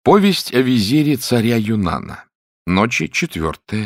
Повесть о визире царя Юнана. Ночи 4-5.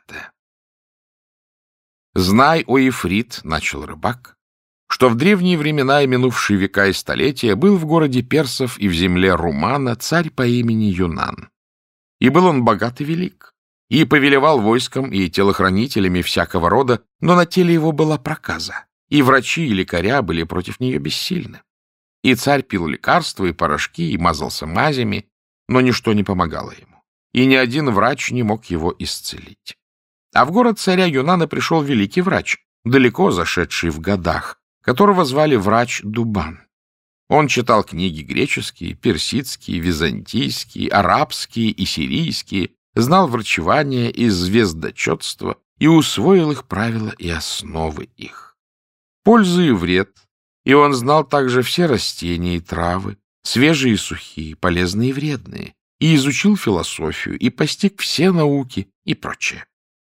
«Знай, о Ифрит, — начал рыбак, — что в древние времена и минувшие века и столетия был в городе персов и в земле Румана царь по имени Юнан. И был он богат и велик, и повелевал войском и телохранителями всякого рода, но на теле его была проказа, и врачи и лекаря были против нее бессильны. И царь пил лекарства и порошки, и мазался мазями, но ничто не помогало ему, и ни один врач не мог его исцелить. А в город царя Юнана пришел великий врач, далеко зашедший в годах, которого звали врач Дубан. Он читал книги греческие, персидские, византийские, арабские и сирийские, знал врачевание и звездочетство и усвоил их правила и основы их. Пользу и вред, и он знал также все растения и травы, свежие и сухие, полезные и вредные, и изучил философию, и постиг все науки и прочее.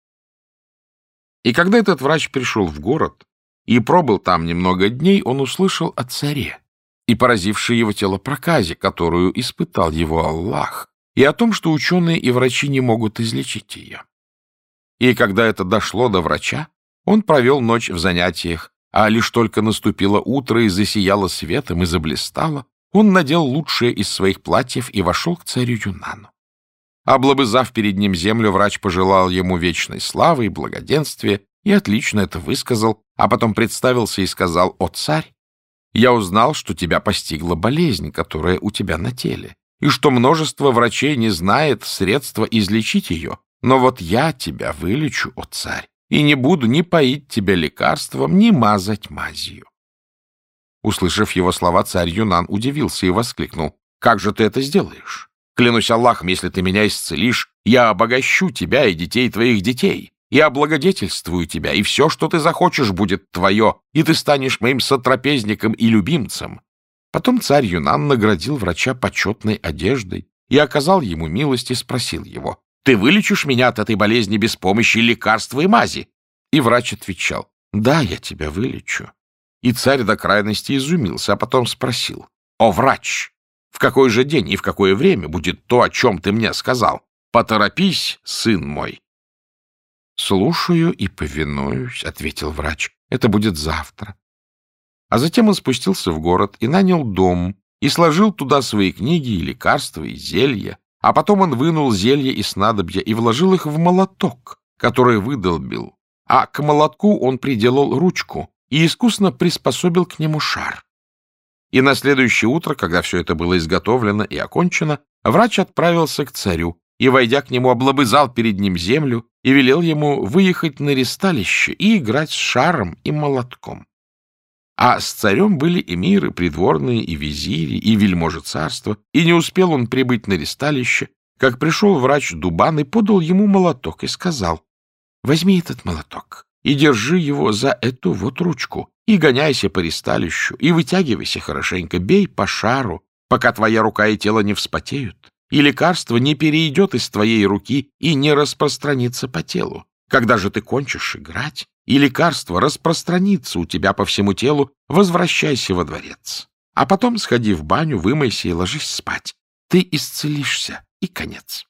И когда этот врач пришел в город и пробыл там немного дней, он услышал о царе и поразившей его тело проказе, которую испытал его Аллах, и о том, что ученые и врачи не могут излечить ее. И когда это дошло до врача, он провел ночь в занятиях, а лишь только наступило утро и засияло светом и заблистало, он надел лучшее из своих платьев и вошел к царю Юнану. Облобызав перед ним землю, врач пожелал ему вечной славы и благоденствия и отлично это высказал, а потом представился и сказал: «О, царь, я узнал, что тебя постигла болезнь, которая у тебя на теле, и что множество врачей не знает средства излечить ее, но вот я тебя вылечу, о царь, и не буду ни поить тебя лекарством, ни мазать мазью». Услышав его слова, царь Юнан удивился и воскликнул: «Как же ты это сделаешь? Клянусь Аллахом, если ты меня исцелишь, я обогащу тебя и детей твоих детей, и облагодетельствую тебя, и все, что ты захочешь, будет твое, и ты станешь моим сотрапезником и любимцем». Потом царь Юнан наградил врача почетной одеждой и оказал ему милость и спросил его: «Ты вылечишь меня от этой болезни без помощи лекарства и мази?» И врач отвечал: «Да, я тебя вылечу». И царь до крайности изумился, а потом спросил: «О, врач, в какой же день и в какое время будет то, о чем ты мне сказал? Поторопись, сын мой». «Слушаю и повинуюсь», — ответил врач. «Это будет завтра». А затем он спустился в город и нанял дом, и сложил туда свои книги и лекарства, и зелья, а потом он вынул зелья и снадобья и вложил их в молоток, который выдолбил, а к молотку он приделал ручку и искусно приспособил к нему шар. И на следующее утро, когда все это было изготовлено и окончено, врач отправился к царю и, войдя к нему, облобызал перед ним землю и велел ему выехать на ристалище и играть с шаром и молотком. А с царем были эмиры, придворные и визири, и вельможи царства, и не успел он прибыть на ристалище, как пришел врач Дубан и подал ему молоток и сказал: «Возьми этот молоток и держи его за эту вот ручку, и гоняйся по ристалищу, и вытягивайся хорошенько, бей по шару, пока твоя рука и тело не вспотеют, и лекарство не перейдет из твоей руки и не распространится по телу. Когда же ты кончишь играть, и лекарство распространится у тебя по всему телу, возвращайся во дворец. А потом сходи в баню, вымойся и ложись спать. Ты исцелишься, и конец».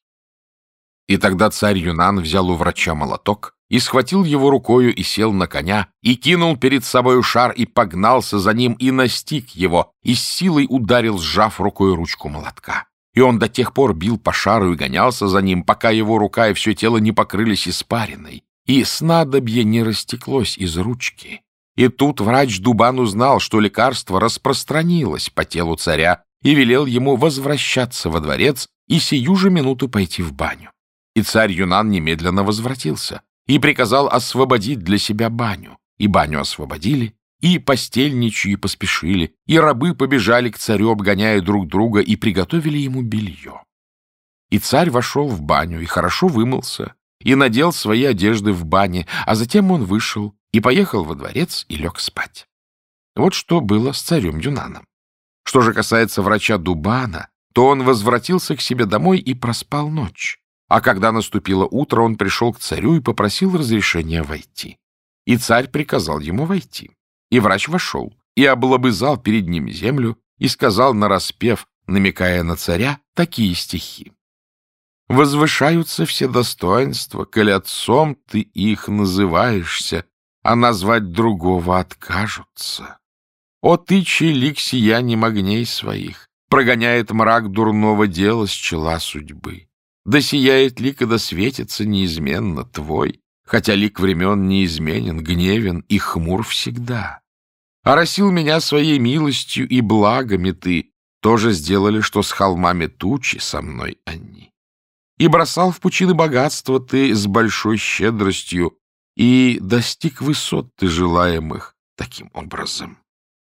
И тогда царь Юнан взял у врача молоток и схватил его рукою и сел на коня, и кинул перед собою шар, и погнался за ним, и настиг его, и с силой ударил, сжав рукой ручку молотка. И он до тех пор бил по шару и гонялся за ним, пока его рука и все тело не покрылись испариной, и снадобье не растеклось из ручки. И тут врач Дубан узнал, что лекарство распространилось по телу царя, и велел ему возвращаться во дворец и сию же минуту пойти в баню. И царь Юнан немедленно возвратился и приказал освободить для себя баню. И баню освободили, и постельничьи поспешили, и рабы побежали к царю, обгоняя друг друга, и приготовили ему белье. И царь вошел в баню и хорошо вымылся, и надел свои одежды в бане, а затем он вышел и поехал во дворец и лег спать. Вот что было с царем Юнаном. Что же касается врача Дубана, то он возвратился к себе домой и проспал ночь. А когда наступило утро, он пришел к царю и попросил разрешения войти. И царь приказал ему войти. И врач вошел, и облобызал перед ним землю, и сказал нараспев: намекая на царя, такие стихи. «Возвышаются все достоинства, коль отцом ты их называешься, а назвать другого откажутся. О ты, чей лик сиянием огней своих прогоняет мрак дурного дела с чела судьбы. Да сияет лик и да светится неизменно твой, хотя лик времен неизменен, гневен и хмур всегда. Оросил меня своей милостью и благами ты, тоже сделали, что с холмами тучи со мной они. И бросал в пучины богатства ты с большой щедростью, и достиг высот ты желаемых таким образом».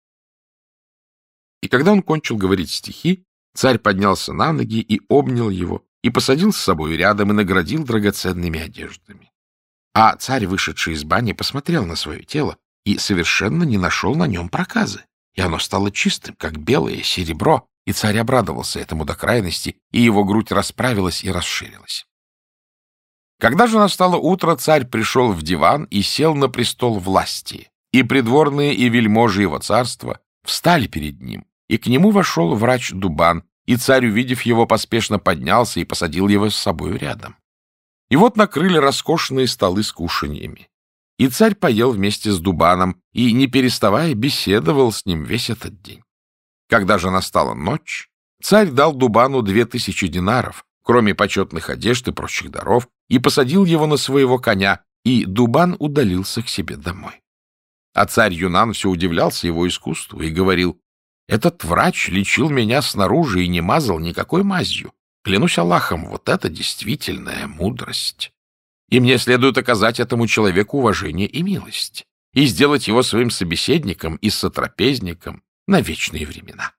И когда он кончил говорить стихи, царь поднялся на ноги и обнял его, и посадил с собой рядом и наградил драгоценными одеждами. А царь, вышедший из бани, посмотрел на свое тело и совершенно не нашел на нем проказы, и оно стало чистым, как белое серебро, и царь обрадовался этому до крайности, и его грудь расправилась и расширилась. Когда же настало утро, царь пришел в диван и сел на престол власти, и придворные и вельможи его царства встали перед ним, и к нему вошел врач Дубан, и царь, увидев его, поспешно поднялся и посадил его с собой рядом. И вот накрыли роскошные столы с кушаньями. И царь поел вместе с Дубаном и, не переставая, беседовал с ним весь этот день. Когда же настала ночь, царь дал Дубану 2000 динаров, кроме почетных одежд и прочих даров, и посадил его на своего коня, и Дубан удалился к себе домой. А царь Юнан все удивлялся его искусству и говорил: «Этот врач лечил меня снаружи и не мазал никакой мазью. Клянусь Аллахом, вот это действительная мудрость. И мне следует оказать этому человеку уважение и милость, и сделать его своим собеседником и сотрапезником на вечные времена».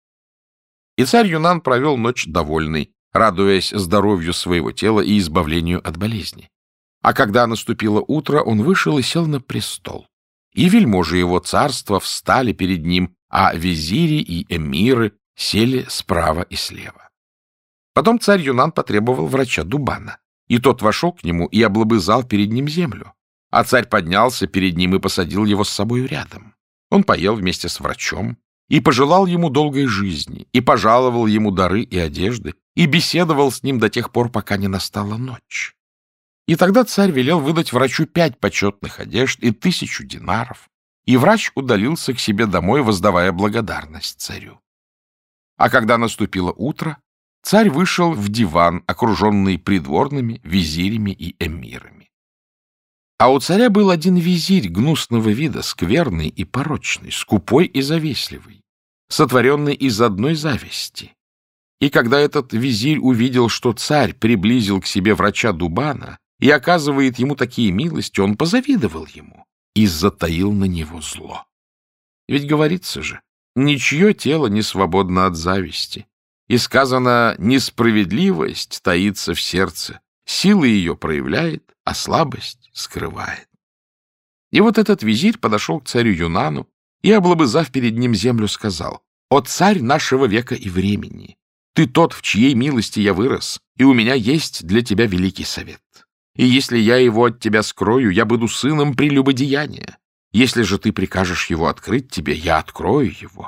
И царь Юнан провел ночь довольный, радуясь здоровью своего тела и избавлению от болезни. А когда наступило утро, он вышел и сел на престол. И вельможи его царства встали перед ним, а визири и эмиры сели справа и слева. Потом царь Юнан потребовал врача Дубана, и тот вошел к нему и облобызал перед ним землю. А царь поднялся перед ним и посадил его с собой рядом. Он поел вместе с врачом и пожелал ему долгой жизни, и пожаловал ему дары и одежды, и беседовал с ним до тех пор, пока не настала ночь. И тогда царь велел выдать врачу 5 почетных одежд и 1000 динаров, и врач удалился к себе домой, воздавая благодарность царю. А когда наступило утро, царь вышел в диван, окруженный придворными, визирями и эмирами. А у царя был один визирь гнусного вида, скверный и порочный, скупой и завистливый, сотворенный из одной зависти. И когда этот визирь увидел, что царь приблизил к себе врача Дубана и оказывает ему такие милости, он позавидовал ему и затаил на него зло. Ведь говорится же, ничье тело не свободно от зависти. И сказано, несправедливость таится в сердце, сила ее проявляет, а слабость скрывает. И вот этот визирь подошел к царю Юнану и, облобызав перед ним землю, сказал: «О царь нашего века и времени! Ты тот, в чьей милости я вырос, и у меня есть для тебя великий совет. И если я его от тебя скрою, я буду сыном прелюбодеяния. Если же ты прикажешь его открыть тебе, я открою его».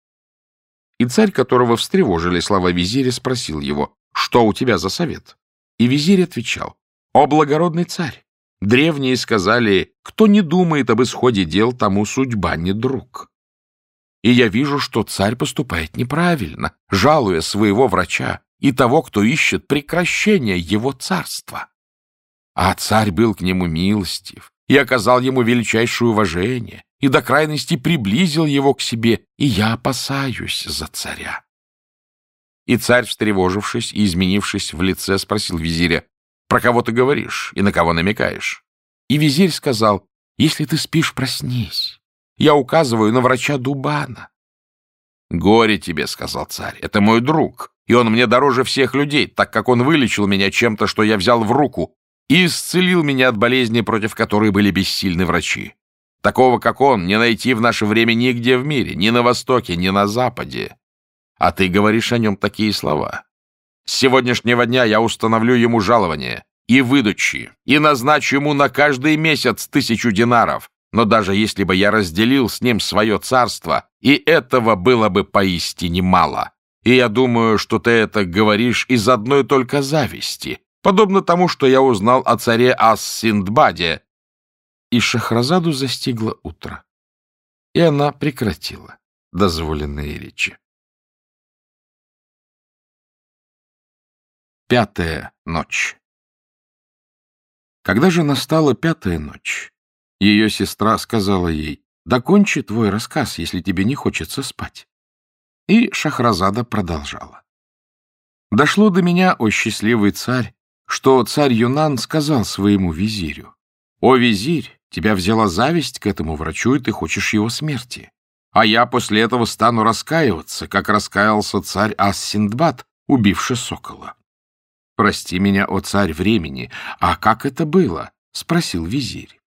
И царь, которого встревожили слова визиря, спросил его: «Что у тебя за совет?» И визирь отвечал: «О благородный царь! Древние сказали, кто не думает об исходе дел, тому судьба не друг. И я вижу, что царь поступает неправильно, жалуя своего врача и того, кто ищет прекращения его царства. А царь был к нему милостив и оказал ему величайшее уважение, и до крайности приблизил его к себе, и я опасаюсь за царя». И царь, встревожившись и изменившись в лице, спросил визиря: «Про кого ты говоришь и на кого намекаешь?» И визирь сказал: «Если ты спишь, проснись. Я указываю на врача Дубана». «Горе тебе, — сказал царь, — это мой друг, и он мне дороже всех людей, так как он вылечил меня чем-то, что я взял в руку, и исцелил меня от болезни, против которой были бессильны врачи. Такого, как он, не найти в наше время нигде в мире, ни на Востоке, ни на Западе. А ты говоришь о нем такие слова. С сегодняшнего дня я установлю ему жалование и выдачи, и назначу ему на каждый месяц 1000 динаров, но даже если бы я разделил с ним свое царство, и этого было бы поистине мало. И я думаю, что ты это говоришь из одной только зависти, подобно тому, что я узнал о царе Ас-Синдбаде». И Шахразаду застигло утро, и она прекратила дозволенные речи. 5-я ночь. Когда же настала 5-я ночь, ее сестра сказала ей: «Докончи твой рассказ, если тебе не хочется спать». И Шахразада продолжала: «Дошло до меня, о счастливый царь, что царь Юнан сказал своему визирю: „О, визирь, тебя взяла зависть к этому врачу, и ты хочешь его смерти. А я после этого стану раскаиваться, как раскаялся царь Ас-Синдбад, убивший сокола. Прости меня, о царь времени, а как это было?“ — спросил визирь.